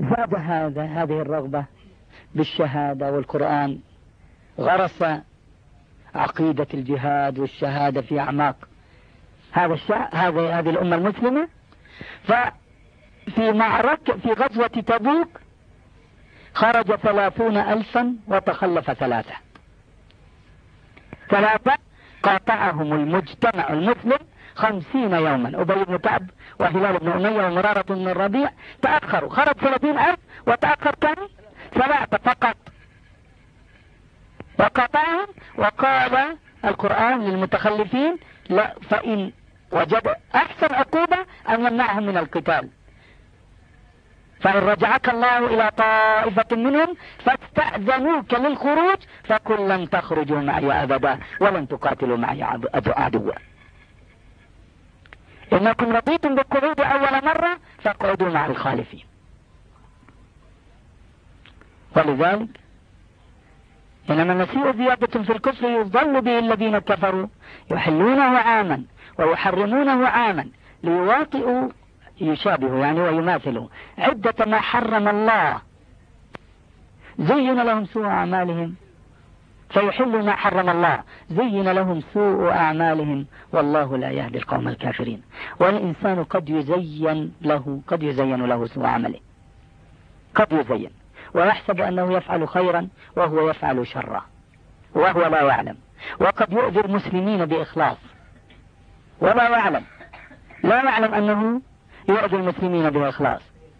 زاد هذه الرغبة بالشهادة والقرآن، غرس عقيدة الجهاد والشهادة في أعماق هذه الأمة المسلمة. ففي معركة في غزوة تبوك خرج 30,000 وتخلف 3 قاطعهم المجتمع المسلم 50 يوما. أبي بن كعب وهلال بن أمية ومرارة بن الربيع تأخروا، خرج 30,000 وتأخر كم 3 فقط وقطعهم. وقال القرآن للمتخلفين لا، فإن وجد أحسن عقوبة أن يمنعهم من القتال، فإن رجعك الله إلى طائفة منهم فاستأذنوك للخروج فقل لن تخرجوا معي أبدا ولن تقاتلوا معي عدوا، إنكم رضيتم بالقعود أول مرة فاقعدوا مع الخالفين. ولذلك إنما النسيء زيادة في الكفر يضل به الذين كفروا يحلونه عاما ويحرمونه عاما ليواطئوا، يشابه يعني ويماثلوا عدة ما حرم الله. زين لهم سوء أعمالهم فيحلوا ما حرم الله، زين لهم سوء أعمالهم والله لا يهدي القوم الكافرين. والإنسان قد يزين له سوء عمله، قد يزين ويحسب أنه يفعل خيرا وهو يفعل شرا وهو لا يعلم، وقد يؤذي المسلمين بإخلاص ولا يعلم، لا يعلم أنه يؤذي المسلمين بإخلاص.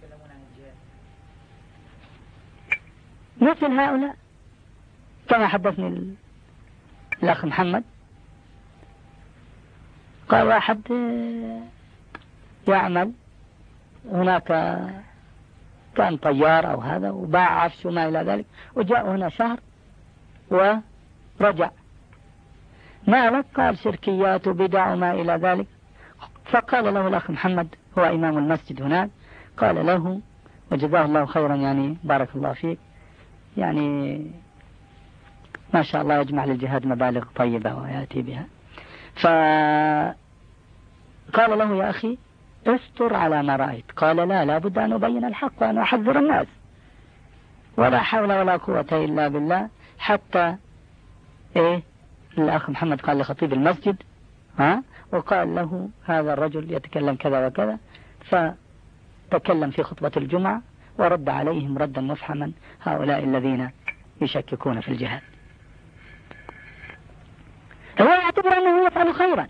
مثل هؤلاء كما حدثني الأخ محمد، قال واحد يعمل هناك كان طيار أو هذا وباع عفش وما إلى ذلك، وجاء هنا شهر ورجع، ما لك؟ قال شركيات وبدع وما إلى ذلك. فقال له الأخ محمد هو إمام المسجد هناك، قال له وجزاه الله خيرا، يعني بارك الله فيك، يعني ما شاء الله يجمع للجهاد مبالغ طيبة ويأتي بها. فقال له يا أخي استر على ما رأيت. قال لا بد أن أبين الحق وأن أحذر الناس، ولا حول ولا قوة إلا بالله. حتى الأخ محمد قال لخطيب المسجد وقال له هذا الرجل يتكلم كذا وكذا، فتكلم في خطبة الجمعة ورد عليهم ردا مفحما هؤلاء الذين يشككون في الجهاد. هو يعتبر أنه يفعل خيرا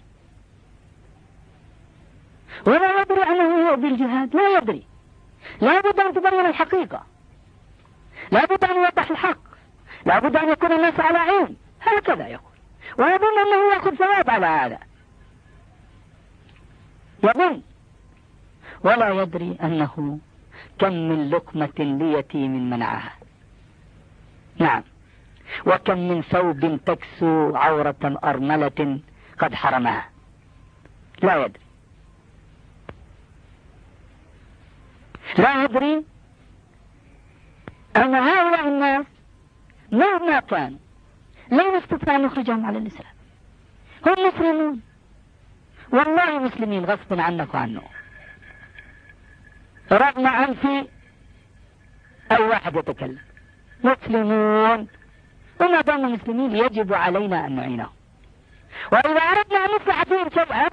ولا يدري أنه يؤذي الجهاد، لا يدري. لا بد أن تبين الحقيقة، لا بد أن يوضح الحق، لا بد أن يكون الناس على علم، هكذا يقول، ويظن أنه يأخذ ثواب على هذا، يظن ولا يدري أنه كم من لقمة ليتيم منعها، نعم، وكم من ثوب تكسو عورة أرملة قد حرمها، لا يدري. لا يدري أن هؤلاء الناس مهما كانوا لا نستطيع أن نخرجهم على الإسلام، هم مسلمون والله، مسلمين غصب عنك وعنه، رغم عن في أي واحد يتكلم، مسلمون، وما دام مسلمين يجب علينا أن نعينهم. وإذا أردنا أن نصلح فيهم شيئا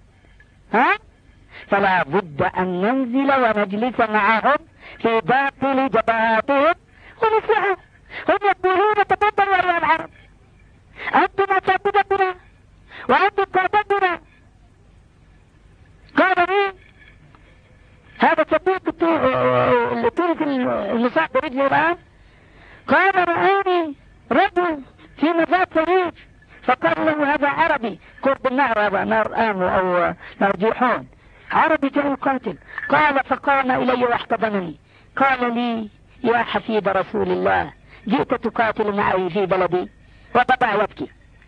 فلا بد أن ننزل ونجلس معهم في باطل جبهاتهم ونصلحهم. هم يقولون تفضلوا أيها العرب، أنتم أساتذتنا وأنتم قادتنا. قال مين؟ هذا صديق التونسي المصاب برجله الآن، قال رآني رجل في مزاد صغير فقال له هذا عربي قرب النهر، هذا نار آمو أو نرجيحون، عربي جاء يقاتل. قال فقام إلي واحتضنني، قال لي يا حفيد رسول الله جئت تقاتل معي في بلدي، وبدأ يبكي.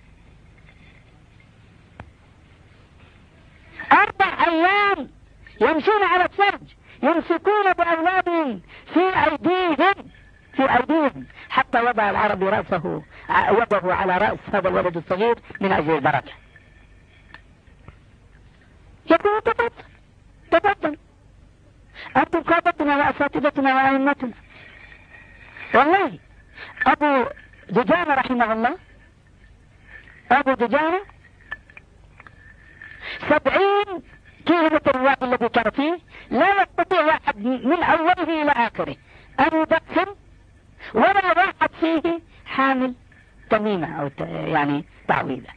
4 أيام يمشون على الثلج، يمسكون بأولادهم في أيديهم حتى وضع العربي يده على رأس هذا الولد الصغير من أجل البركة. يقول تفضل أنتم قادتنا وأساتذتنا وأئمتنا. والله أبو دجانة رحمه الله، أبو دجانة 70 كيلومتر الوادي الذي كان فيه لا يستطيع واحد من أوله إلى آخره أن يدخن، ولا واحد فيه حامل تميمة أو يعني تعويذة.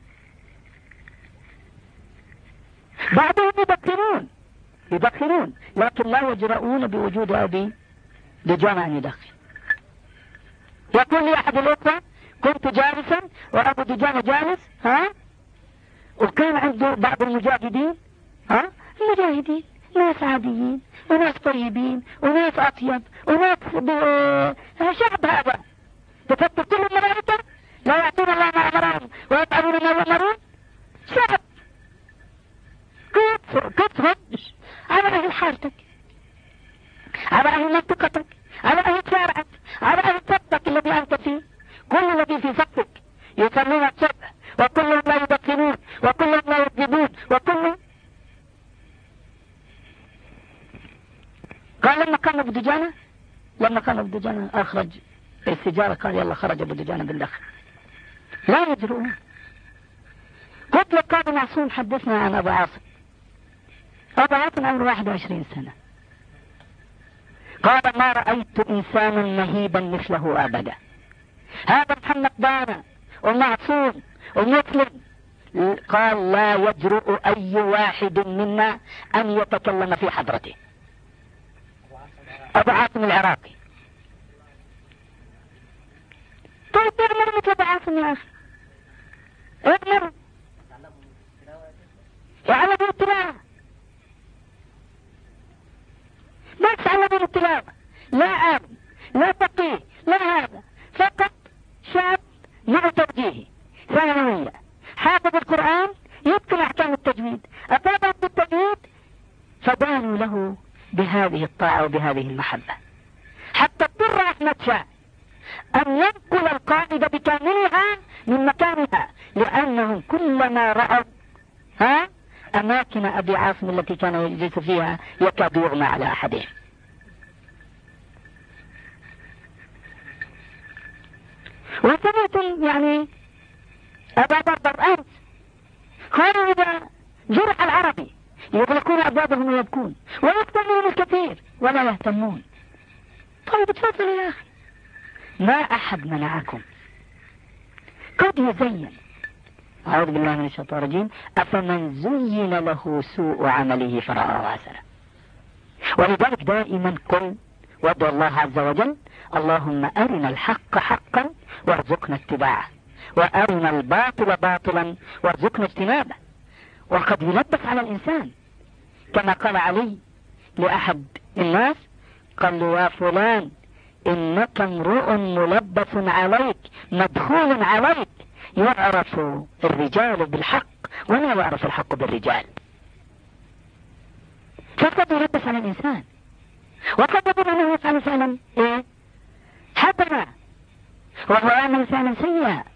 بعضهم يدخنون لكن لا يجرؤون بوجود أبي دجانة أن يدخن. يقول لي أحد الأخوة كنت جالسا وأبو دجانة جالس، وكان عنده بعض المجاهدين، المجاهدين ناس عاديين وناس طيبين وناس أطيب وناس شعب هذا تفكر كل الملائكة لا يعطون الله ما أمرهم ويفعلون ما يؤمرون. شعب كتفهم على أهل حالتك، على أهل منطقتك، على أهل شارعك، على أهل صفك الذي أنت فيه. كل الذي في صفك يصلون الصبح وكلهم لا يدخنون وكلهم لا يكذبون وكلهم. قال لما كان أبو دجانة أخرج السجارة قال يلا خرج أبو دجانة بالدخل، لا يجرؤون. قلت لك قاضي معصوم حدثنا عن أبو عاصم. أبو عاصم عمره 21 سنة. قال ما رأيت إنسانا مهيبا مثله أبدا. هذا محمد بانا ومعصوم ومسلم. قال لا يجرؤ أي واحد منا أن يتكلم في حضرته. أبو عاصم العراقي. طيب اعمر مثل أبو عاصم يا أخي، اعمر وعلموا التلاوة، بس علموا التلاوة، لا عالم لا فقيه لا هذا، فقط شاب مع توجيهي ثانوية حافظ القرآن يتقن أحكام التجويد، أتابع بالتجويد فبانوا له بهذه الطاعة وبهذه المحبة، حتى اضطر أحمد شاه أن ينقل القاعدة بكاملها من مكانها، لأنهم كلما رأوا أماكن أبي عاصم التي كان يجلس فيها يكاد يغمى على أحدهم. وسمعتم يعني أبا بربر أمس قالوا إذا جرح العربي يغلقون أبوابهم ويبكون ويستمعون الكثير ولا يهتمون. طيب تفضلوا يا أخي، ما أحد منعكم. قد يزين، أعوذ بالله من الشيطان الرجيم، أفمن زين له سوء عمله فرآه حسنا. ولذلك دائما قل وادعو الله عز وجل اللهم أرنا الحق حقا وارزقنا اتباعه وأرنا الباطل باطلا وارزقنا اجتنابه. وقد يلبس على الإنسان كما قال علي لأحد الناس، قال له يا فلان إنك امرؤ ملبس عليك مدخول عليك، يعرف الرجال بالحق ولا يعرف الحق بالرجال. فقد يلبس على الإنسان وقد يظن أنه يفعل فعلا حسنا وهو يعمل فعلا سيئا.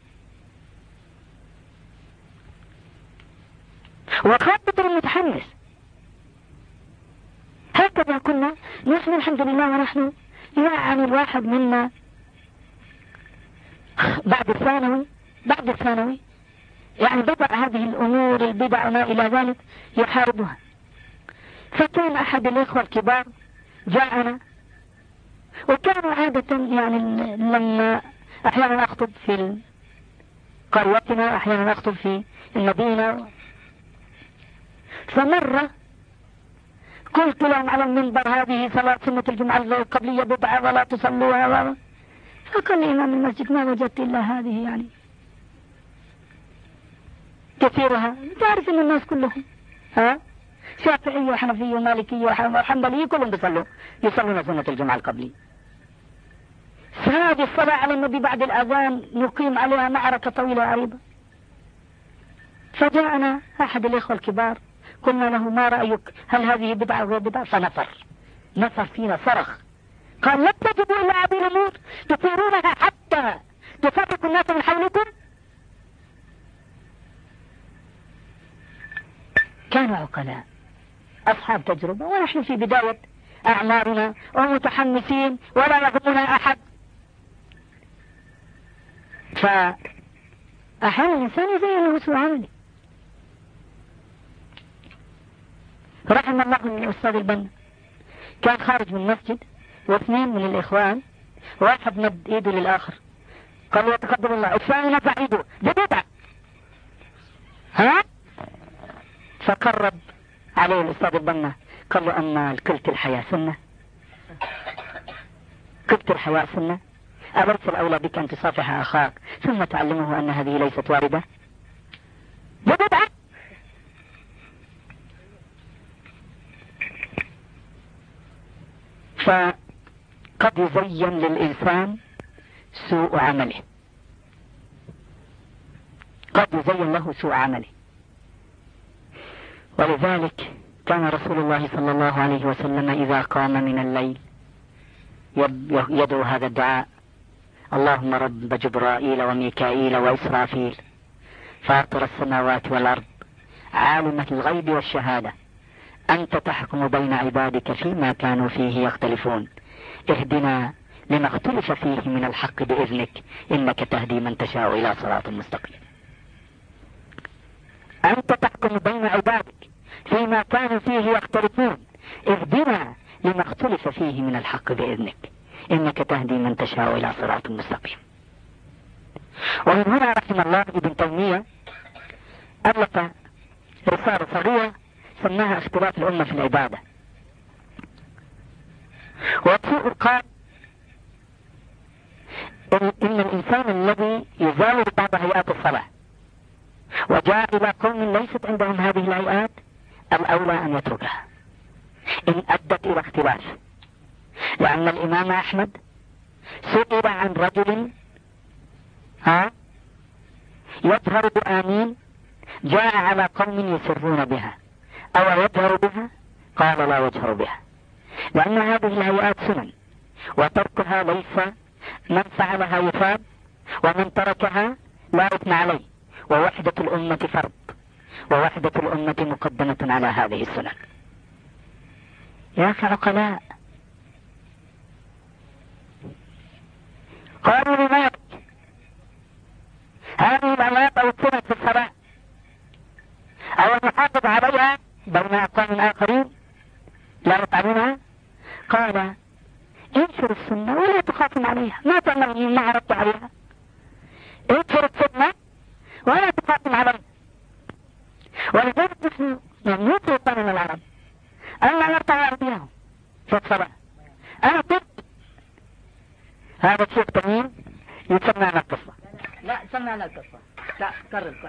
وخاطب المتحمس هكذا كنا نحن الحمد لله. ونحن يعني الواحد منا بعد الثانوي يعني بدأ هذه الأمور البدع وما إلى ذلك يحاربها. فكان أحد الإخوة الكبار جاءنا، وكانوا عادة يعني لما أحيانا أخطب في قريتنا أحيانا أخطب في المدينة، فمرة قلت لهم على المنبر هذه صلاة سنة الجمعة القبلية بضعة ولا تصلوها، فقال لي إمام المسجد ما وجدت إلا هذه يعني كثيرها. تعرف أن الناس كلهم شافعي وحنفي ومالكي وحنبلي كلهم يصلون سنة الجمعة القبلية. فهذه الصلاة على النبي بعد الأذان نقيم عليها معركة طويلة عريضة. فجاءنا أحد الإخوة الكبار قلنا له ما رأيك، هل هذه بدعة أو غير بدعة؟ فنفر فينا صرخ قال لا تجدوا إلا هذه الأمور تثيرونها حتى تفرقوا الناس من حولكم. كانوا عقلاء أصحاب تجربة، ونحن في بداية أعمارنا ومتحمسين ولا يهمنا أحد. فأحيانا الإنسان يزين له سوء عمله. رحم الله الأستاذ البنا، كان خارج من المسجد واثنين من الإخوان، واحد مد إيده للآخر قال يتقبل الله، الثاني نفع إيده بدأ ها، فقرب عليه الأستاذ البنا قال له أما قلت الحياة سنة، قلت الحياة سنة، أليس الأولى بك أن تصافح أخاك ثم تعلمه أن هذه ليست واردة؟ بدأ. فقد يزين للإنسان سوء عمله، قد يزين له سوء عمله. ولذلك كان رسول الله صلى الله عليه وسلم إذا قام من الليل يدعو هذا الدعاء: اللهم رب جبرائيل وميكائيل وإسرافيل فاطر السماوات والأرض عالم الغيب والشهادة أنت تحكم بين عبادك فيما كانوا فيه يختلفون اهدنا لما اختلف فيه من الحق بإذنك إنك تهدي من تشاء إلى صراط مستقيم. أنت تحكم بين عبادك فيما كانوا فيه يختلفون اهدنا لما اختلف فيه من الحق بإذنك إنك تهدي من تشاء إلى صراط مستقيم. ومن هنا رحم الله ابن تيمية ألف رسالة صغيرة سماها اختلاف الأمة في العبادة. وفيه قال إن الإنسان الذي يزاول بعض هيئات الصلاة وجاء إلى قوم ليست عندهم هذه الهيئات الأولى أن يتركها إن أدت إلى اختلاف. لأن الإمام أحمد سئل عن رجل يجهر بآمين جاء على قوم يسرون بها أو يجهر بها، قال لا يجهر بها، لأن هذه الهيئات سنن وتركها ليس، من فعلها يثاب ومن تركها لا إثم عليه، ووحدة الأمة فرض، ووحدة الأمة مقدمة على هذه السنن. يا أخي عقلاء، قالوا لماذا هذه الآيات أو السنن في الصلاة أو المحافظ عليها بين أقوام آخرين لا يفعلونها؟ قال انشر السنة ولا تخافون عليها، ما تعملون ما عرضت عليها، انشر السنة ولا تخافون عليها. ولذلك نحن نموت وطننا العرب ألا نرفع أيديهم في الصلاة. أنا قلت هذا الشيخ تميم يسمعنا القصة، لا سمعنا القصة، لا كرر.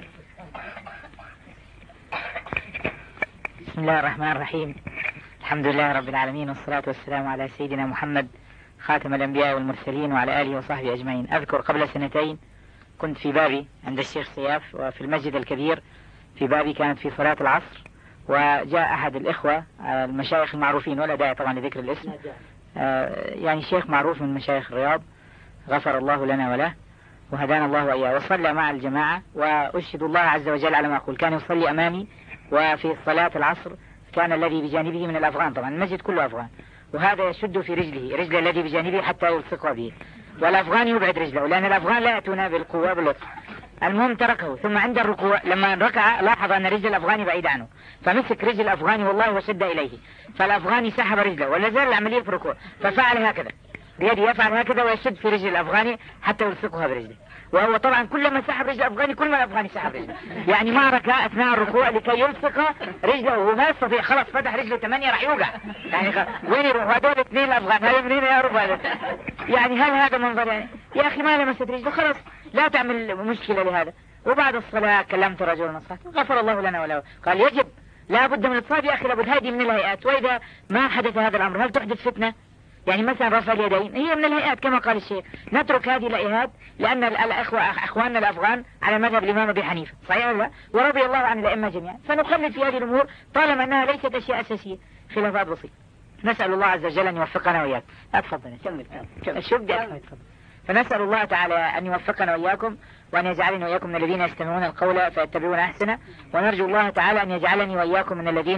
بسم الله الرحمن الرحيم، الحمد لله رب العالمين، والصلاة والسلام على سيدنا محمد خاتم الأنبياء والمرسلين وعلى آله وصحبه أجمعين. أذكر قبل سنتين كنت في بابي عند الشيخ سياف وفي المسجد الكبير في بابي، كانت في صلاة العصر، وجاء أحد الإخوة المشايخ المعروفين ولا داعي طبعا لذكر الاسم، يعني شيخ معروف من مشايخ الرياض غفر الله لنا وله وهدانا الله وإياه، وصلى مع الجماعة. وأشهد الله عز وجل على ما أقول، كان يصلي أمامي، وفي صلاة العصر كان الذي بجانبه من الأفغان، طبعا المسجد كله أفغان، وهذا يشد في رجله الذي بجانبه حتى يلصق به، والأفغان يبعد رجله لأن الأفغان لا يأتون بالقوة باللطف. المهم تركه، ثم عند الركوع لما ركع لاحظ أن رجل الأفغاني بعيد عنه، فمسك رجل الأفغاني والله وشد إليه، فالأفغاني سحب رجله ولا زال العملية في الركوع، ففعل هكذا بيده، يفعل هكذا ويشد في رجل الأفغاني حتى يلصقها برجله، وهو طبعا كلما سحب رجل الأفغاني كل ما الأفغاني سحب رجله، يعني معركة أثناء الركوع لكي يلصق رجله وما يستطيع، خلاص فتح رجله 8 راح يوقع، يعني وين يروح هذول 2 الأفغان، هذا منين يعرف هذا؟ يعني هل هذا منظر؟ يعني يا أخي ما لمست رجله خلاص لا تعمل مشكلة لهذا. وبعد الصلاة كلمت رجل نصحته غفر الله لنا وله، قال يجب لا بد من الاتصال يا أخي، لابد هذه من الهيئات، وإذا ما حدث هذا الأمر هل تحدث فتنة؟ يعني مثلا رفع اليدين هي من الهيئات كما قال الشيخ، نترك هذه الهيئات لأن أخواننا الأفغان على مذهب الإمام أبي حنيفة صحيح ولا؟ ورضي الله عن الأئمة جميعا، فنخلد في هذه الأمور طالما أنها ليست أشياء أساسية، خلافات بسيطة. نسأل الله عز وجل أن يوفقنا وإياك. أتفضل كمل. فنسأل الله تعالى أن يوفقنا وإياكم وأن يجعلنا وإياكم من الذين يستمعون القول فيتبعون أحسنه، ونرجو الله تعالى أن يجعلني وإياكم من الذين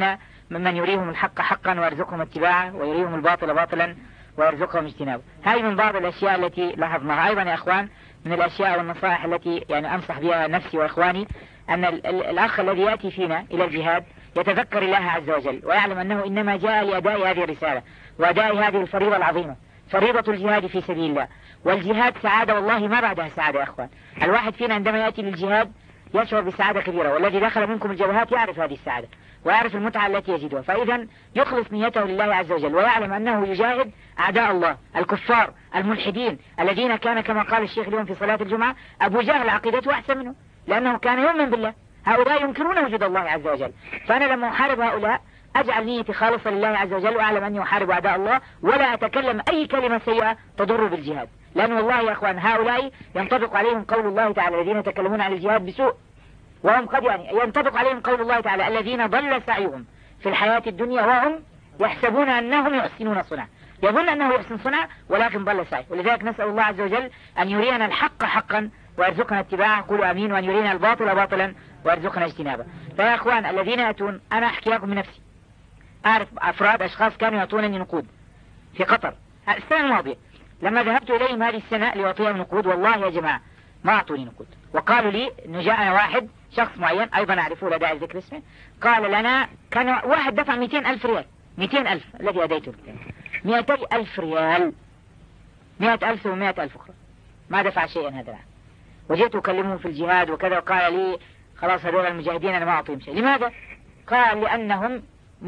ممن يريهم الحق حقا ويرزقهم اتباعه ويريهم الباطل باطلا ويرزقهم اجتنابه. هذه من بعض الأشياء التي لاحظناها. أيضا يا أخوان من الأشياء والنصائح التي يعني أنصح بها نفسي وإخواني أن الأخ الذي يأتي فينا إلى الجهاد يتذكر الله عز وجل ويعلم أنه إنما جاء لأداء هذه الرسالة وأداء هذه الفريضة العظيمة، فريضة الجهاد في سبيل الله. والجهاد سعادة والله ما بعدها سعادة يا أخوان. الواحد فينا عندما يأتي للجهاد يشعر بسعادة كبيرة، والذي دخل منكم الجبهات يعرف هذه السعادة ويعرف المتعة التي يجدها، فإذا يخلص نيته لله عز وجل ويعلم أنه يجاهد أعداء الله الكفار الملحدين الذين كان كما قال الشيخ اليوم في صلاة الجمعة أبو جهل عقيدته أحسن منه لأنه كان يؤمن بالله. هؤلاء ينكرون وجود الله عز وجل، فأنا لما أحارب هؤلاء أجعل نيتي خالصة لله عز وجل وأعلم أني أحارب أعداء الله ولا أتكلم أي كلمة سيئة تضر بالجهاد، لأن والله يا أخوان هؤلاء ينطبق عليهم قول الله تعالى الذين يتكلمون عن الجهاد بسوء وهم قد يعني ينطبق عليهم قول الله تعالى الذين ضل سعيهم في الحياة الدنيا وهم يحسبون أنهم يحسنون صنعا. يظن أنه يحسن صنعا ولكن ضل سعيه. ولذلك نسأل الله عز وجل أن يرينا الحق حقا ويرزقنا اتباعه، قولوا أمين، وأن يرينا الباطل باطلا ويرزقنا اجتنابه. فيا أخوان الذين يأتون، أنا أحكي لكم من نفسي، أعرف أفراد أشخاص كانوا يعطونني نقود في قطر السنة الماضية، لما ذهبت إليهم هذه السنة لأعطيهم نقود والله يا جماعة ما أعطوني نقود، وقالوا لي أنه جاءنا واحد شخص معين أيضا أعرفه لا داعي ذكر اسمه، قال لنا كان واحد دفع 200,000 ريال، 200,000 الذي أديته 200,000 ريال، 100,000 و100,000 أخرى، ما دفع شيئا هذا العام. وجيت أكلمه في الجهاد وكذا وقال لي خلاص هذول المجاهدين أنا ما أعطيهم شيء. لماذا؟ قال لأنهم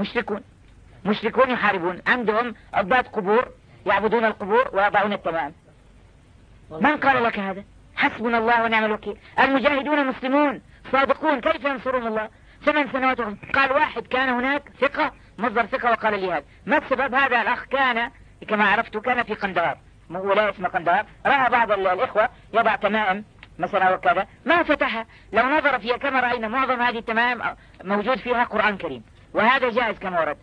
مشركون يحاربون، عندهم عباد قبور يعبدون القبور ويضعون التمائم. من قال لك هذا؟ حسبنا الله ونعم الوكيل. المجاهدون مسلمون صادقون، كيف ينصرون الله؟ 8 سنوات. قال واحد كان هناك ثقة مصدر ثقة وقال لي هذا. ما السبب؟ هذا الأخ كان كما عرفت كان في قندهار، ولاية اسمها قندهار، رأى بعض الإخوة يضع تمائم مثلا وكذا ما فتحها، لو نظر فيها كما رأينا معظم هذه التمائم موجود فيها قرآن كريم وهذا جائز كما ورد،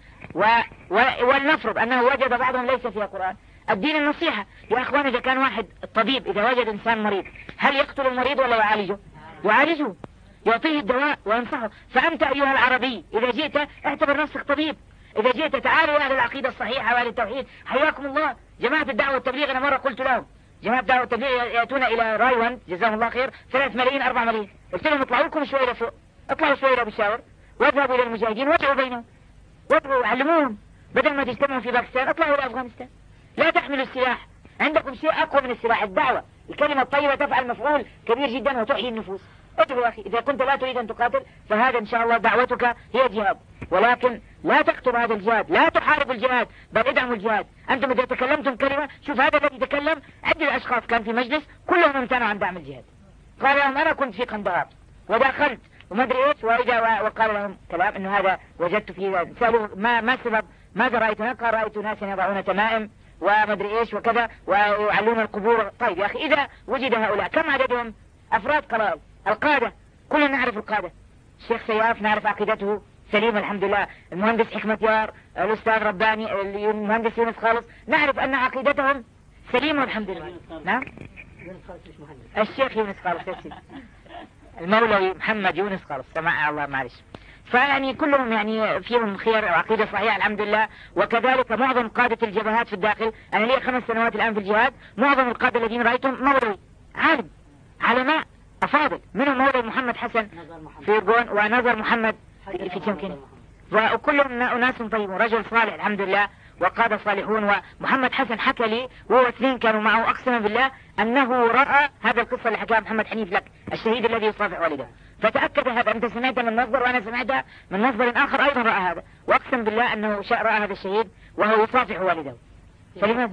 ولنفرض أنه وجد بعضهم ليس فيها قرآن. الدين النصيحة يا أخوان. إذا كان واحد الطبيب إذا وجد إنسان مريض هل يقتل المريض ولا يعالجه؟ يعالجه، يعطيه الدواء وينصحه. فأنت أيها العربي إذا جئت اعتبر نفسك طبيب، إذا جئت تعالوا أهل العقيدة الصحيحة وأهل التوحيد حياكم الله. جماعة الدعوة والتبليغ أنا مرة قلت لهم جماعة الدعوة والتبليغ يأتون إلى رايوان جزاهم الله خير 3 ملايين 4 ملايين، قلت لهم اطلعوا لكم شوية لفوق، اطلعوا شوية بالشاور واذهبوا إلى المجاهدين وادعوا بينهم وادعوا علموهم، بدل ما تجتمعوا في باكستان اطلعوا إلى أفغانستان. لا تحملوا السلاح، عندكم شيء أقوى من السلاح، الدعوة. الكلمة الطيبة تفعل مفعول كبير جدا وتحيي النفوس. ادعوا أخي، إذا كنت لا تريد أن تقاتل فهذا إن شاء الله دعوتك هي جهاد، ولكن لا تكتب هذا الجهاد، لا تحاربوا الجهاد بل ادعموا الجهاد. أنتم إذا تكلمتم كلمة، شوف هذا الذي تكلم عدة أشخاص كان في مجلس كلهم امتنعوا عن دعم الجهاد، قال لهم أنا كنت في قندهار ودخلت وما أدري إيش وقال لهم كلام إنه هذا وجدت فيه، سألوا ما سبب ماذا رأيتنا؟ قال رأيت ناسا يضعون تمائم وما أدري إيش وكذا ويعلون القبور. طيب يا أخي إذا وجد هؤلاء كم عددهم؟ أفراد قلائل، القادة كلنا نعرف القادة، الشيخ سياف نعرف عقيدته سليم الحمد لله، المهندس حكمة يار، الأستاذ رباني، المهندس يونس خالص، نعرف أن عقيدتهم سليمة الحمد لله. نعم الشيخ يونس خالص، المولوي محمد يونس خالص، سمع الله معلش. فيعني كلهم يعني فيهم خير وعقيدة صحيحة الحمد لله. وكذلك معظم قادة الجبهات في الداخل، أنا لي 5 سنوات الآن في الجهاد، معظم القادة الذين رأيتهم مولوي عالم علماء أفاضل، منهم مولوي محمد حسن في يرقون ونظر محمد في تمكين، وكلهم أناس طيبون، رجل صالح الحمد لله وقادة صالحون. ومحمد حسن حكى لي وهو 2 كانوا معه أقسم بالله أنه رأى هذا القصة اللي حكاها محمد حنيف لك الشهيد الذي يصافح والده، فتأكد هذا. أنت سمعت من مصدر وأنا سمعت من مصدر آخر أيضا رأى هذا، وأقسم بالله أنه رأى هذا الشهيد وهو يصافح والده. فلماذا؟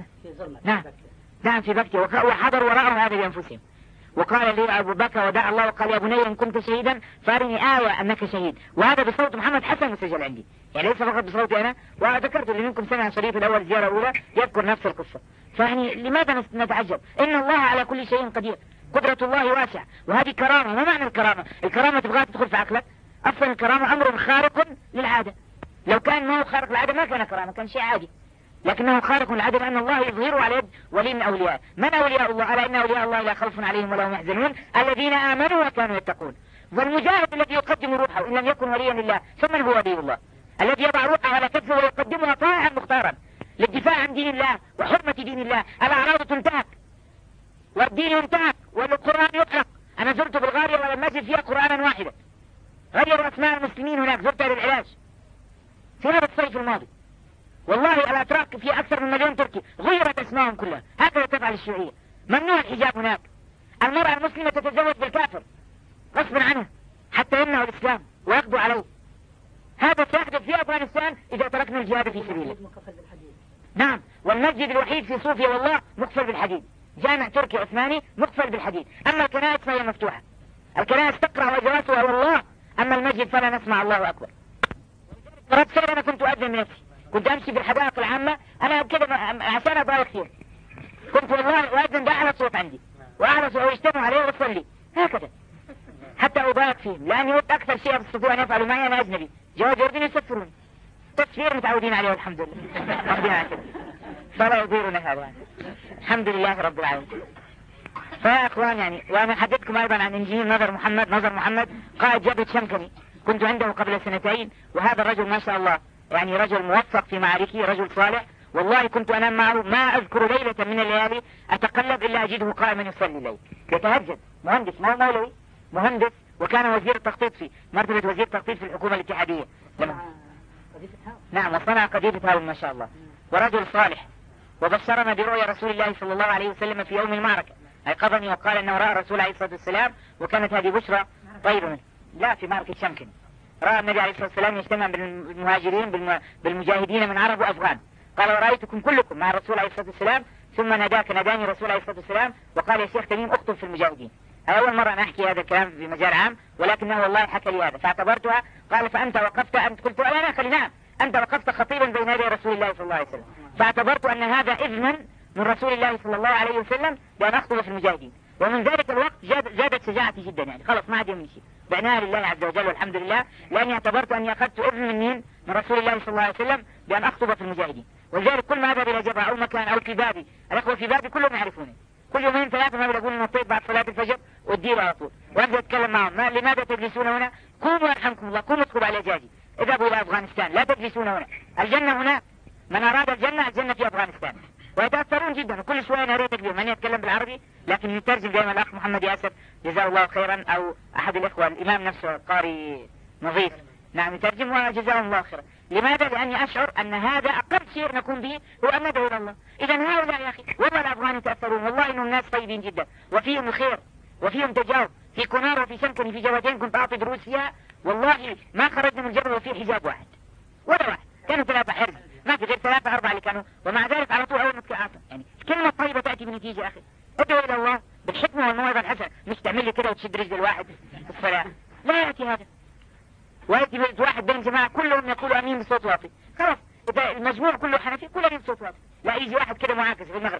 نعم في بكتي، وحضروا وراءه هذا بأنفسهم. وقال لي أبو بكر ودعا الله وقال يا بني إن كنت شهيدا فارني آية أنك شهيد، وهذا بصوت محمد حسن مسجل عندي، يعني ليس فقط بصوتي أنا. وذكرت اللي منكم سمع شريف الأول زيارة أولى يذكر نفس القصة. فيعني لماذا نتعجب؟ إن الله على كل شيء قدير، قدرة الله واسعة، وهذه كرامة. ما معنى الكرامة؟ الكرامة تبغى تدخل في عقلك؟ أصلا الكرامة أمر خارق للعادة، لو كان ما هو خارق للعادة ما كان كرامة، كان شيء عادي، لكنه خارق للعادة لأن الله يظهره على يد ولي من أولياء. من أولياء الله؟ ألا إن أولياء الله لا خوف عليهم ولا هم يحزنون الذين آمنوا وكانوا يتقون. والمجاهد الذي يقدم روحه إن لم يكن وليا لله فمن هو ولي الله؟ الذي يضع روحه على كتفه ويقدمها طائعا مختارا للدفاع عن دين الله وحرمة دين الله. الأعراض تنتهك والدين ينتهك والقرآن يطلق. أنا زرت بلغاريا ولم أجد فيها قرآنا واحدا، غيروا أسماء المسلمين هناك، زرتها للعلاج في هذا الصيف الماضي. والله الأتراك في أكثر من 1,000,000 تركي غيرت أسمائهم كلها. هكذا تفعل الشيوعية. ممنوع الحجاب هناك. المرأة المسلمة تتزوج بالكافر غصبا عنها حتى يمنع الإسلام ويقضوا عليه. هذا سيحدث في أفغانستان إذا تركنا الجهاد في سبيل الله. نعم، والمسجد الوحيد في صوفيا والله مقفل بالحديد، جامع تركي عثماني مقفل بالحديد. أما الكنائس فهي مفتوحة، الكنائس تقرأ وجواتها والله، أما المسجد فلا نسمع الله أكبر. قرأت سنة أنا كنت أؤذن بنفسي، كنت أمشي بالحدائق العامة أنا كده عشان أضايق فيه، كنت والله أؤذن بأعلى صوت عندي وأعلى صوت ويجتمع عليه وأصلي هكذا حتى أضايق فيهم، لأني أكثر شيء يستطيعون أن يفعلوا معي أنا أجنبي، جواز يردون يسفرون، تسفير متعودين عليه والحمد لله فلا يضيرنا هذا الحمد لله رب العالمين. فيا أخوان يعني، وأنا حدثتكم أيضا عن إنجيل نظر محمد قائد جبهة شمكني، كنت عنده قبل 2 وهذا الرجل ما شاء الله يعني رجل موفق في معاركه، رجل صالح والله. كنت أنام معه ما أذكر ليلة من الليالي أتقلب إلا أجده قائما يصلي الليل يتهجد. مهندس ما هو مولوي، مهندس، وكان وزير التخطيط في مرتبة وزير التخطيط في الحكومة الاتحادية. نعم، وصنع قذيفة هاون ما شاء الله، ورجل صالح. وبشرنا برؤيا رسول الله صلى الله عليه وسلم في يوم المعركة، أيقظني وقال أنه رأى الرسول عليه الصلاة والسلام، وكانت هذه بشرى طيبة. لا، في معركة شمكن رأى النبي عليه الصلاة والسلام يجتمع بالمهاجرين بالمجاهدين من عرب وأفغان، قال ورأيتكم كلكم مع الرسول عليه الصلاة والسلام، ثم ناداني الرسول عليه الصلاة والسلام وقال يا شيخ تميم اخطب في المجاهدين. أول مرة أنا أحكي هذا الكلام في مجال عام، ولكنه والله حكى لي هذا فاعتبرتها. قال فأنت وقفت، أنت قلت أنا أخلي نعم، أنت وقفت خطيبا بين يدي رسول الله صلى الله عليه وسلم، فاعتبرت أن هذا إذن من رسول الله صلى الله عليه وسلم بأن أخطب في المجاهدين. ومن ذلك الوقت زادت شجاعتي جدا، يعني خلاص ما عاد يوم شيء بعناها لله عز وجل والحمد لله، لأني اعتبرت أني أخذت إذن من رسول الله صلى الله عليه وسلم بأن أخطب في المجاهدين. ولذلك كل ما أذهب إلى جبهة أو مكان أو في بابي، الأخوة في بابي كلهم يعرفوني، كل يومين 3 ما بيقولون نطيب بعد صلاة الفجر والدير على طول، وأبدأ أتكلم معهم لماذا تجلسون هنا؟ قوموا يرحمكم الله، قوموا ادخلوا على جاجي، اذهبوا إلى أفغانستان، لا تجلسون هنا، الجنة هنا، من أراد الجنة في أفغانستان. ويتأثرون جدا، وكل شوية نريد تكبير من يتكلم بالعربي لكن يترجم دائما الأخ محمد ياسر جزاه الله خيرا، أو أحد الإخوة الإمام نفسه قاري نظيف، نعم يترجم وجزاهم الله خيرا. لماذا؟ لأني أشعر أن هذا أقل شيء نكون به هو أن ندعو إلى الله. إذا هؤلاء يا أخي والله الأفغان يتأثرون، والله إنهم ناس طيبين جدا وفيهم الخير وفيهم تجاوب. في كونار وفي شمكني في جبهتين كنت أعطي دروس فيها، والله ما خرجنا من الجبل وفي حجاب واحد ولا واحد، كانوا 3 حرز ما في غير 3 4 اللي كانوا، ومع ذلك على طول أول ما تكعافة. يعني كلمة طيبة تأتي بنتيجة يا أخي. ادعو إلى الله بالحكمة والموعظة الحسنة، مش تعمل لي كده وتشد رجل الواحد في الصلاة، لا يأتي هذا. ويأتي واحد بين جماعة كلهم يقولوا أمين بصوت واطي، خلاص إذا المجموع كله حنفي كل أمين بصوت واطي، لا يجي واحد كده معاكس في المغرب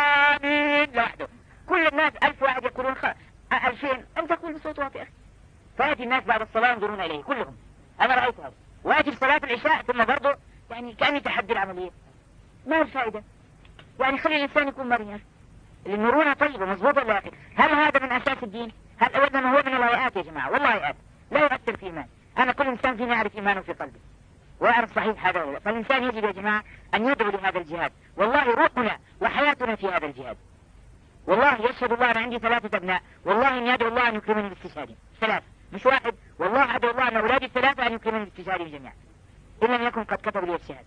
آمين لوحده، كل الناس 1000 واحد يقولون 2000 أنت تقول بصوت واطي يا أخي. فيأتي الناس بعد الصلاة ينظرون إليه كلهم، أنا رأيت هذا. ويأتي في صلاة العشاء ثم برضه يعني كأني تحدي العملية، ما الفائدة؟ يعني خلي الإنسان يكون مريض، المرونة طيبة مضبوطة يا أخي. هل هذا من أساس الدين؟ هل أولا هو من الهيئات يا جماعة؟ والله هيئات لا يؤثر في إيمان. أنا كل إنسان فينا يعرف إيمانه في قلبه ويعرف صحيح هذا ولا. فالإنسان يجب يا جماعة أن يدعو لهذا الجهاد، والله روحنا وحياتنا في هذا الجهاد. والله يشهد الله أنا عندي 3 أبناء، والله إن يدعو الله أن يكرمني باستشهادهم، 3 مش 1، والله أدعو الله أن أولادي 3 أن يكرمني باستشهادهم جميعا إن لم يكن قد كتب لي الشهادة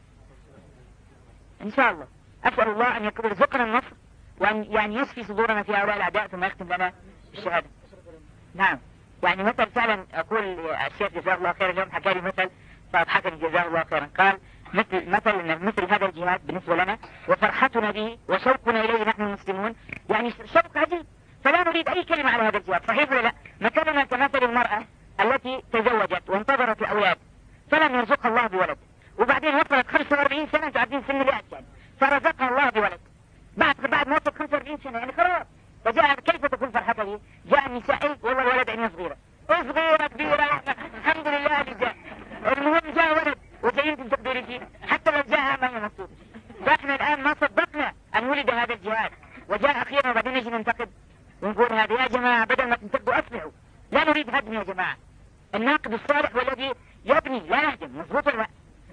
إن شاء الله. أسأل الله أن يرزقنا النصر وأن يعني يشفي صدورنا في هؤلاء الأعداء ثم يختم لنا الشهادة. نعم يعني مثل فعلا أقول الشيخ جزاه الله خيرا اليوم حكى لي مثل فأضحكني جزاه الله خيرا، قال مثل هذا الجهاد بالنسبة لنا وفرحتنا به وشوقنا إليه نحن المسلمون يعني شوق عجيب، فلا نريد أي كلمة على هذا الجهاد، صحيح ولا لا؟ مثلنا كمثل المرأة التي تزوجت وانتظرت الأولاد فلم يرزقها الله بولد، وبعدين وصلت 45 سنة تعدين سن اليأس يعني، فرزقها الله بولد بعد ما وصلت 45 سنة يعني خلاص. فجاء كيف تكون فرحتها به؟ جاء النساء والله الولد عينيه صغيرة كبيرة الحمد لله اللي جاء، المهم جاء ولد وجايين تقدري فيه حتى لو جاء ما هي مبسوطة. فاحنا الآن ما صدقنا أن ولد هذا الجهاد وجاء أخيرا وبعدين نجي ننتقد ونقول هذا يا جماعة بدل ما تنتقدوا أصلحوا، لا نريد هدم يا جماعة. الناقد الصالح والذي يبني لا يهدم، مضبوط ولا لا؟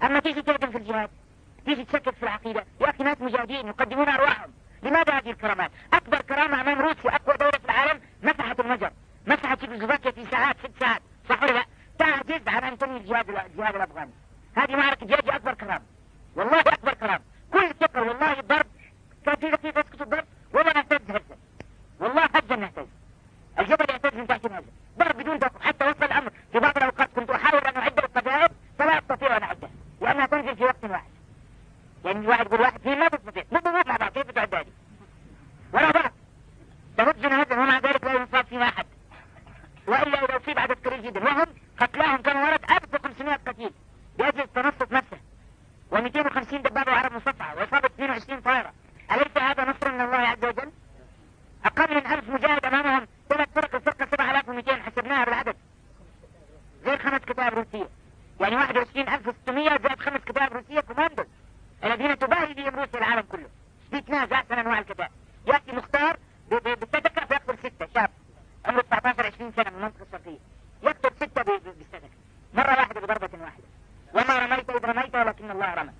أما تيجي تهدم في الجهاد، تيجي تشكك في العقيدة. يا أخي ناس مجاهدين يقدمون أرواحهم. لماذا هذه الكرامات؟ أكبر كرامة أمام روسيا أقوى دولة في العالم مسحت المجر، مسحت تشيكوسلوفاكيا في ساعات 6 ساعات، صح ولا لا؟ تعجز عن أن تنهي الجهاد الأفغاني. هذه معركة جهاد أكبر كرامة، والله أكبر كرامة. كل ثقة والله الضرب كان في دقيقة يسكت الضرب ولا نهتز هزا، والله هزا نهتز، الجبل يهتز من تحت الهزة، ضرب بدون توقف. حتى وصل الأمر في بعض الأوقات كنت أحاول أن أعد القذائف فلا أستطيع أن أعدها لأنها تنزل في وقت واحد. يعني الواحد يقول واحد فيه ما تستطيع، مو مع بعض، كيف تعد هذه؟ ولا بعض تهزنا هزا ومع ذلك لا ينصاب فيما أحد، وإلا لو في عدد قليل جدا. وهم قتلاهم كانوا ولد 1500 قتيل بأجل التنصت نفسه، و250 دبابة وعرب مصفعة، وإصابة 22 طائرة. أليس هذا نصر من الله عز وجل؟ أقل من 1000 مجاهد أمامهم 3 فرق، الفرقة 7200 حسبناها بالعدد، غير 5 كتائب روسية، يعني 21600 زائد 5 كتائب روسية كوماندو الذين تباهي بهم روسيا العالم كله. بيتنازع أحسن أنواع الكتائب. يأتي مختار بالصدقة فيقتل 6 شاب عمره 19-20 سنة من المنطقة الشرقية، يقتل 6 بالصدقة مرة واحدة بضربة واحدة. وما رميت إذ رميت ولكن الله رمى.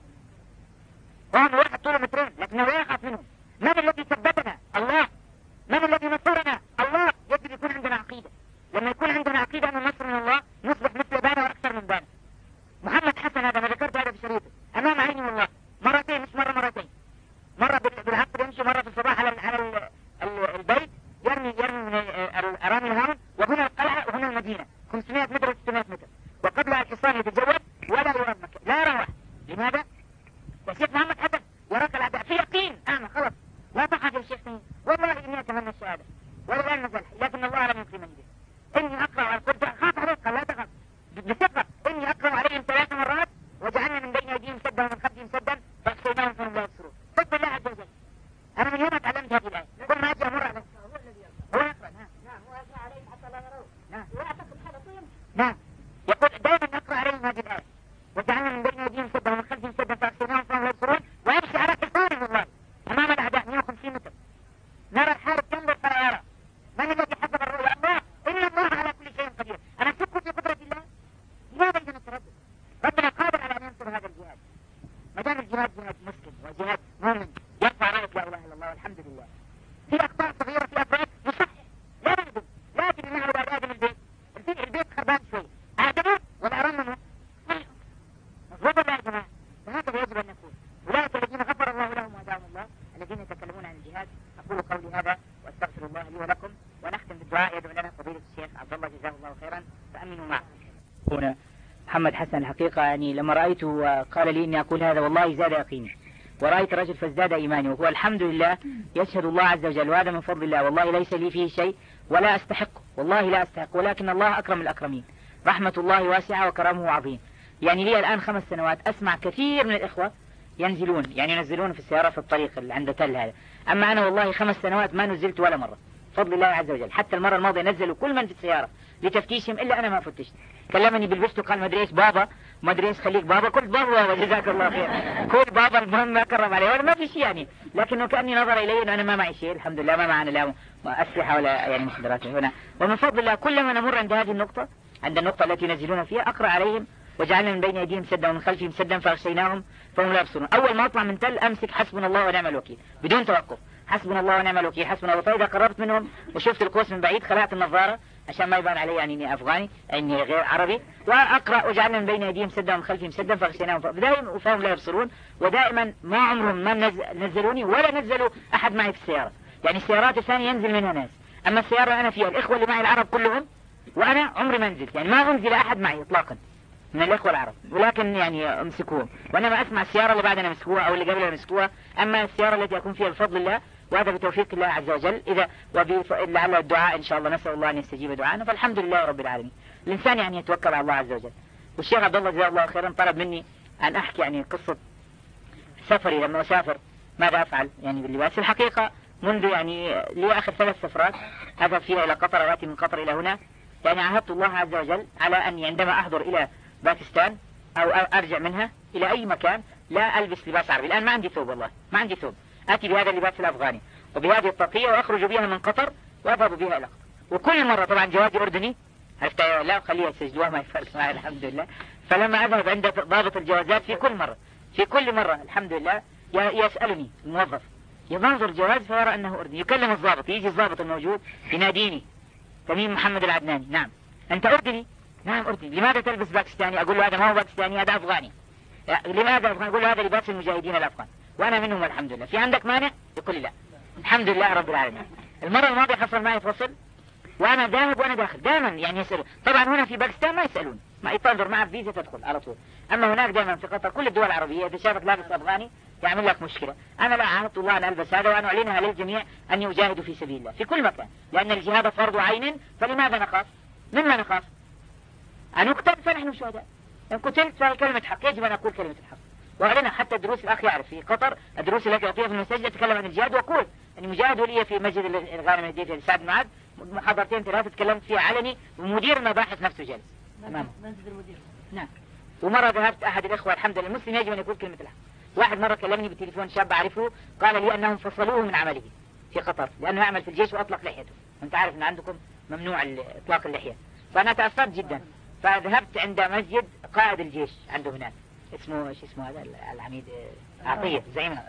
وهم واحد طوله 2 متر لكنه لا يخاف منهم. من الذي ثبتنا؟ الله. من الذي نصرنا؟ الله. يجب يكون عندنا عقيدة. لما يكون عندنا عقيدة أن النصر من الله نصبح مثل بانا وأكثر من بانا. محمد حسن هذا، أنا ذكرت هذا بشريطه أمام عيني والله، مرتين، مش مرتين. مرة بالعقد يمشي، مرة في الصباح على البيت يرمي من أرامي الهرم، وهنا القلعة وهنا المدينة 500 متر و 600 متر، وقبلها الحصان يتجول ولا يرى مكة، لا يروح. لماذا؟ يا شيخ محمد حسن يراك الأعداء في يقين. خلاص لا تخاف يا شيخ، والله إني أتمنى الشهادة والآن نزل، لكن الله لم يكرمني به. إني أقرأ على القرآن، خاف عليك، قال لا تخاف بثقة. إني أقرأ عليهم 3 مرات وجعلنا من بين أيديهم سدا ومن خلفهم سدا فأخشيناهم فهم لا يبصرون. صدق الله عز وجل. أنا من يوم تعلمت هذه الآية كل ما أجي أمر عليه هو يقرأ. هو يقرأ عليهم حتى لا يرون. ويعتقد حلقهم. يقول دائما أقرأ عليهم هذه الآية وجعلنا من بين أيديهم سدا ومن خلفهم سدا فأخشيناهم فهم لا يبصرون. ويمشي على حصان والله أمام الأعداء 150 متر. نرى الحارب تنظر فلا يرى. من الذي حسب الرؤيا؟ الله. إن الله على كل شيء قدير. أنا أشك في قدرة الله. لماذا إذا نتردد؟ ربنا قادر على أن ينصر هذا الجهاد. ما دام الجهاد جهاد مسلم وجهاد مؤمن يرفع راية لا إله إلا الله والحمد لله. في أخطاء صغيرة في أفراد نصحح، لا نعدم، لا تجي معه بعد آدم البيت خربان شوي، أعدمه ولا أرممه مظبوط ولا يا جماعة؟ فهكذا يجب أن نكون. أولئك الذين غفر الله لهم وهداهم الله الذين يتكلمون عن الجهاد. أقول قولي هذا وأستغفر الله لي ولكم، ونختم بالدعاء يدعو لنا فضيلة الشيخ عبد الله جزاه الله خيرا، فأمنوا معه. هنا محمد حسن الحقيقة يعني لما رأيته قال لي إني أقول هذا والله زاد يقيني، ورأيت الرجل فازداد إيماني، وهو الحمد لله يشهد الله عز وجل، وهذا من فضل الله. والله ليس لي فيه شيء ولا أستحق، والله لا أستحق، ولكن الله أكرم الأكرمين، رحمة الله واسعة وكرمه عظيم. يعني لي الآن 5 سنوات أسمع كثير من الإخوة ينزلون، يعني ينزلون في السيارة في الطريق اللي عند تل هذا، أما أنا والله 5 سنوات ما نزلت ولا مرة فضل الله عز وجل. حتى المرة الماضية نزلوا كل من في السيارة لتفتيشهم إلا أنا ما فتشت. كلمني بالبشت وقال ما أدري إيش بابا ما أدري إيش خليك بابا، قلت بابا جزاك الله خير، كل بابا المهم ما كرم عليه، وأنا ما في شيء يعني، لكنه كأني نظر إلي أنه أنا ما معي شيء الحمد لله، ما معنا لا أسلحة ولا يعني مخدرات هنا. ومن فضل الله كلما نمر عند هذه النقطة، عند النقطة التي ينزلون فيها، أقرأ عليهم وجعلنا من بين أيديهم سدا ومن خلفهم سدا فأغشيناهم فهم لا يبصرون. أول ما أطلع من تل أمسك حسبنا الله ونعم الوكيل بدون توقف، حسبنا الله ونعم الوكيل، حسبنا الله. فإذا قربت منهم وشفت القوس من بعيد خلعت النظارة عشان ما يبان علي يعني إني أفغاني إني غير عربي، وأقرأ وجعلنا من بين أيديهم سدا ومن خلفهم سدا فأغشيناهم دائما فهم لا يبصرون. ودائما ما عمرهم ما نزلوني ولا نزلوا أحد معي في السيارة، يعني السيارات الثانية ينزل منها ناس، أما السيارة أنا فيها الإخوة اللي معي العرب كلهم، وأنا عمري ما نزلت، يعني ما أنزل أحد معي إطلاقا من الإخوة العرب، ولكن يعني امسكوهم، وأنا ما أسمع السيارة اللي بعدنا مسكوها أو اللي قبلها مسكوها، أما السيارة التي أكون فيها بفضل الله، وهذا بتوفيق الله عز وجل، إذا ولعل الدعاء إن شاء الله، نسأل الله أن يستجيب دعاءنا، فالحمد لله رب العالمين. الإنسان يعني يتوكل على الله عز وجل. والشيخ عبد الله جزاه الله خيرا طلب مني أن أحكي يعني قصة سفري لما أسافر ماذا أفعل يعني باللباس. الحقيقة منذ يعني لي آخر 3 سفرات أذهب فيها إلى قطر، وآتي من قطر إلى هنا، يعني عهدت الله عز وجل على أني عندما أحضر إلى باكستان أو أرجع منها إلى أي مكان لا ألبس لباس عربي. الآن ما عندي ثوب، والله ما عندي ثوب، آتي بهذا اللباس الأفغاني وبهذه الطاقية وأخرج بها من قطر وأذهب بها إلى قطر. وكل مرة طبعا جوازي أردني، عرفت لا خليها يسجلوها ما يفرق معي الحمد لله، فلما أذهب عند ضابط الجوازات في كل مرة الحمد لله يسألني الموظف، ينظر الجواز فيرى أنه أردني، يكلم الضابط، يجي الضابط الموجود يناديني: تميم محمد العدناني. نعم. أنت أردني؟ نعم أردني. لماذا تلبس باكستاني؟ أقول له هذا ما هو باكستاني، هذا أفغاني. لماذا أفغاني؟ أقول له هذا لباس المجاهدين الأفغان وأنا منهم الحمد لله. في عندك مانع؟ يقول لي لا. الحمد لله رب العالمين. المرة الماضية حصل معي فصل وأنا ذاهب وأنا داخل دائما يعني يسألون. طبعا هنا في باكستان ما يسألون، ما يتنظر معك فيزا تدخل على طول. أما هناك دائما في قطر كل الدول العربية إذا شافك لابس أفغاني يعمل لك مشكلة. أنا لا عهدت الله أن ألبس هذا وأن أعلنها للجميع أن يجاهدوا في سبيل الله في كل مكان، لأن الجهاد فرض عين. فلماذا نخاف؟ مما نخاف؟ أن نقتل فنحن شهداء. إن قتلت فهي كلمة حق، يجب أن أقول كلمة الحق. وأعلنها حتى الدروس، الأخ يعرف في قطر الدروس التي أعطيها في المساجد أتكلم عن الجهاد وأقول أني مجاهد لي في مسجد الغانم الديتي لسعد بن معاذ محاضرتين 3 تكلمت فيها علني ومدير المباحث نفسه جالس أمامه. مسجد المدير. نعم. ومرة ذهبت أحد الإخوة، الحمد لله المسلم يجب أن يقول كلمة الحق. واحد مرة كلمني بالتليفون شاب أعرفه قال لي أنهم فصلوه من عمله في قطر لأنه يعمل في الجيش وأطلق لحيته. أنت عارف أن عندكم ممنوع إطلاق اللحية. فأنا تأثرت جدا، فذهبت عند مسجد قائد الجيش عنده هناك اسمه شو اسمه هذا العميد عطية زعيمنا.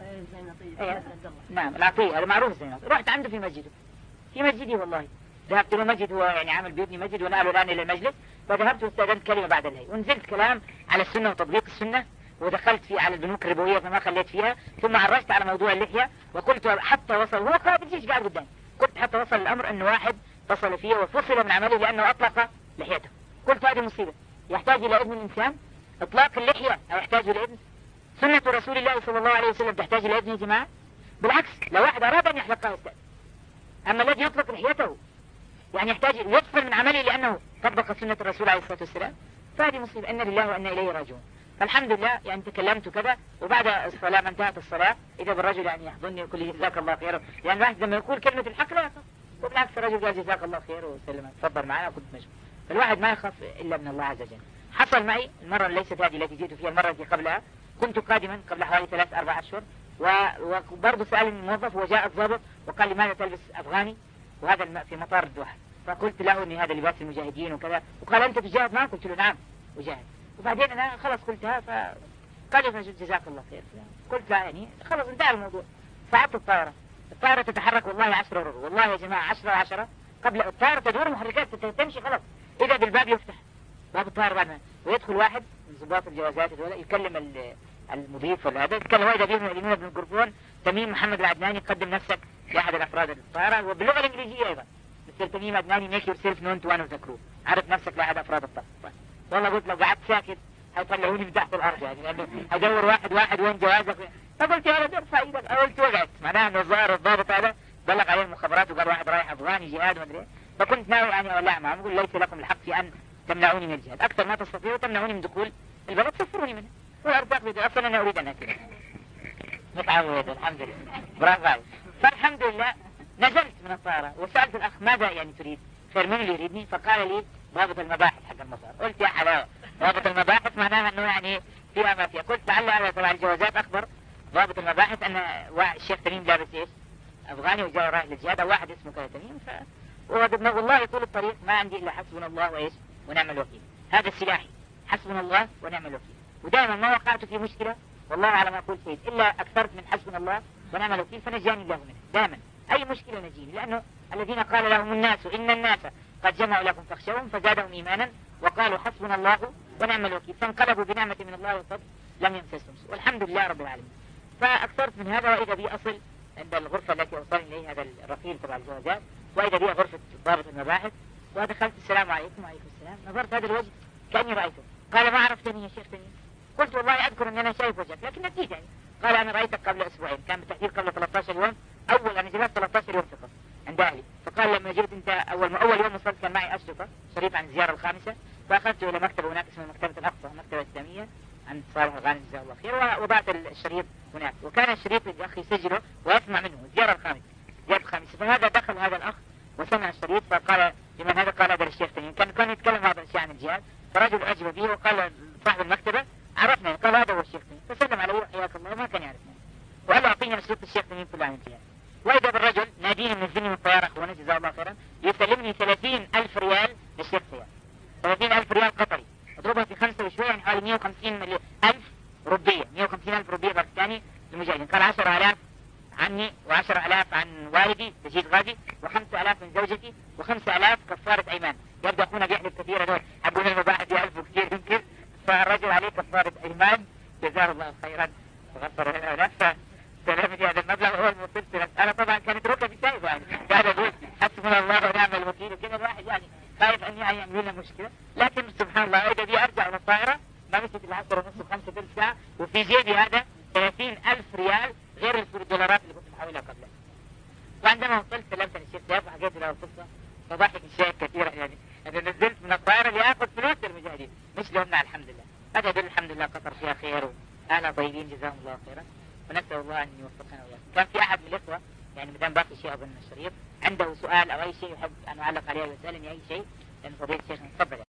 نعم العطية هذا معروف زعيمنا. رحت عنده في مسجده، في مسجدي والله. ذهبت له مسجد، هو يعني عامل بيبني مسجد ونقله الآن إلى المجلس. فذهبت واستأذنت كلمة بعد الهي ونزلت كلام على السنة وتطبيق السنة، ودخلت في على البنوك الربوية فما خليت فيها، ثم عرجت على موضوع اللحية وقلت حتى وصل، هو قائد الجيش قاعد قدامي، قلت حتى وصل الأمر أن واحد فصل فيه وفصل من عمله لأنه أطلق لحيته. قلت هذه مصيبة، يحتاج إلى إذن الإنسان إطلاق اللحية أو يحتاج إلى إذن؟ سنة رسول الله صلى الله عليه وسلم تحتاج إلى إذن يا جماعة؟ بالعكس، لو واحد أراد أن يحلقها يستأذن. أما الذي يطلق لحيته يعني يحتاج يفصل من عمله لأنه طبق سنة الرسول عليه الصلاة والسلام. فهذه مصيبة، إن لله وإنا إليه راجعون. فالحمد لله يعني تكلمت كذا، وبعد الصلاة ما انتهت الصلاة إذا بالرجل يعني يحضني ويقول لي جزاك الله خير، يعني الواحد لما يقول كلمة الحق لا يخاف، وبالعكس الرجل قال جزاك الله خير وسلم تفضل معنا وكنت مشغول. فالواحد ما يخاف إلا من الله عز وجل. حصل معي المرة ليست هذه التي جئت فيها، المرة التي قبلها كنت قادما قبل حوالي 3-4 أشهر، وبرضه سألني الموظف وجاء الضابط وقال لي ماذا تلبس أفغاني وهذا في مطار الدوحة؟ فقلت له أن هذا لباس المجاهدين وكذا، وقال أنت تجاهد معه؟ قلت له نعم أجاهد. وبعدين أنا خلص قلتها فقال لي جزاك الله خير. قلت لا يعني خلص انتهى الموضوع. صعدت الطائرة تتحرك والله 10 ربع، والله يا جماعة 10 قبل الطائرة تدور محركات تمشي خلاص، إذا بالباب يفتح باب الطائرة بعد ما ويدخل واحد من ضباط الجوازات يكلم المضيف ولا هذا، يتكلم وايد بيهم يعلمون بالميكروفون: تميم محمد العدناني قدم نفسك لأحد الأفراد الطائرة، وباللغة الإنجليزية أيضا مثل تميم عدناني ميك يور سيلف نون تو وان اوف ذا كرو، عرف نفسك لأحد أفراد الطائرة. والله قلت لو قعدت ساكت هيطلعوني من تحت الأرض يعني، لأنه هدور واحد وين جوازك. فقلت يا رجل ارفع ايدك، قلت وقعت، معناها انه الظاهر الضابط هذا بلغ عليه المخابرات وقال واحد رايح افغاني جهاد ومدري ايه. فكنت ناوي يعني اولع معهم، اقول ليس لكم الحق في ان تمنعوني من الجهاد، اكثر ما تستطيعوا تمنعوني من دخول البلد صفروني منه وارتاح بدي، اصلا انا اريد ان اكل. متعود الحمد لله، برافو عليك. فالحمد لله نزلت من الطائرة وسألت الأخ ماذا يعني تريد؟ خير من اللي يريدني؟ فقال لي ضابط المباحث حق المطار. قلت يا حلاوة، ضابط المباحث معناها انه يعني فيها ما فيها. قلت لعل هذا تبع الجوازات اخبر ضابط المباحث ان الشيخ تميم لابس ايش؟ افغاني وجاء رايح للجهاد، او واحد اسمه كذا تميم. والله طول الطريق ما عندي الا حسبنا الله وايش ونعم الوكيل، هذا سلاحي، حسبنا الله ونعم الوكيل. ودائما ما وقعت في مشكلة والله على ما اقول سيد الا اكثرت من حسبنا الله ونعم الوكيل، فنجاني الله منه. دائما اي مشكلة نجيني، لانه الذين قال لهم الناس ان الناس قد جمعوا لكم فاخشوهم فزادهم ايمانا وقالوا حسبنا الله ونعم الوكيل، فانقلبوا بنعمة من الله وفضل لم يمسسهم سوء، والحمد لله رب العالمين. فأكثرت من هذا، وإذا بي أصل عند الغرفة التي أوصلني إليها هذا الرقيب تبع الجوازات، وإذا بي غرفة ضابط المباحث، ودخلت السلام عليكم. وعليكم السلام. نظرت هذا الوجه كأني رأيته. قال ما عرفتني يا شيخ تميم؟ قلت والله أذكر أن أنا شايف وجهك لكن نسيت يعني. قال أنا رأيتك قبل أسبوعين، كان بالتحديد قبل 13 يوم، أنا جلست 13 يوم فقط عند أهلي. فقال لما جئت أنت أول يوم وصلت كان معي أشرطة شريط عن الزيارة الخامسة، فأخذته إلى مكتبة هناك اسمه مكتبة الأقصى، مكتبة إسلامية عند صالح الغانم جزاه الله خير، ووضعت الشريط هناك، وكان الشريط الأخ يسجله ويسمع منه الزيارة الخامسة. فهذا دخل هذا الأخ وسمع الشريط فقال لمن هذا؟ قال هذا للشيخ تميم. كان يتكلم هذا الشيء عن الجهاد، فرجل أعجب به وقال صاحب المكتبة عرفنا، قال هذا هو الشيخ تميم، فسلم عليه حياك الله ما كان يعرفنا، وقال له أعطيني شريط الشيخ تميم كله عن الجهاد. وإذا بالرجل ناديني منزلني من الطيارة أخوانا جزاه الله خيرا، يسلمني 30,000 ريال للشيخ سياد، 30,000 ريال قطري اضربها في 5 وشوية، يعني حوالي 150 مليون ألف روبية، 150 ألف روبية باكستاني للمجاهدين. قال 10,000 عني، و10,000 عن والدي تجيد غازي، و5,000 من زوجتي، و5,000 كفارة أيمان. يبدأ أخونا بيحلف كثير هذول، حقون المباحث يعرفوا كثير يمكن، فالرجل عليه كفارة أيمان جزاه الله خيرا وغفر له. فسلامتي هذا المبلغ هو المتصل. أنا طبعا كانت ركبي سايبة، يعني قاعد أقول حسبنا الله ونعم الوكيل وكذا، الواحد يعني خايف أن يعمل لنا مشكلة، لكن سبحان الله إذا بي أرجع للطائرة ما مسكت العشرة ونص و5 ثلث ساعة، وفي جيبي هذا 30,000 ريال غير الدولارات اللي كنت بحاولها قبله. وعندما وصلت سلمت الشيخ سيف وحكيت له القصة، فضحك الشيخ كثيرا، يعني أنا نزلت من الطائرة لآخذ فلوس المجاهدين مش لهمنا. الحمد لله هذا يدل الحمد لله قطر فيها خير وأهلا طيبين جزاهم الله خيرا، ونسأل الله أن يوفقنا وإياكم. كان في أحد من الإخوة يعني مدام باقي شيء أظن الشريط عنده سؤال أو أي شيء يحب أن أعلق عليه ويسألني أي شيء، لأن فضيلة الشيخ تفضل.